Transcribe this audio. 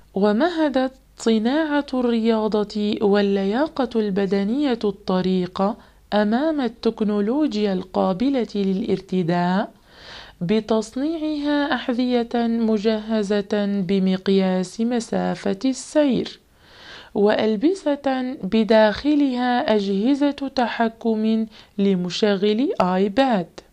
ومهدت صناعة الرياضة واللياقة البدنية الطريق أمام التكنولوجيا القابلة للارتداء بتصنيعها أحذية مجهزة بمقياس مسافة السير، وألبسة بداخلها أجهزة تحكم لمشغل آيباد.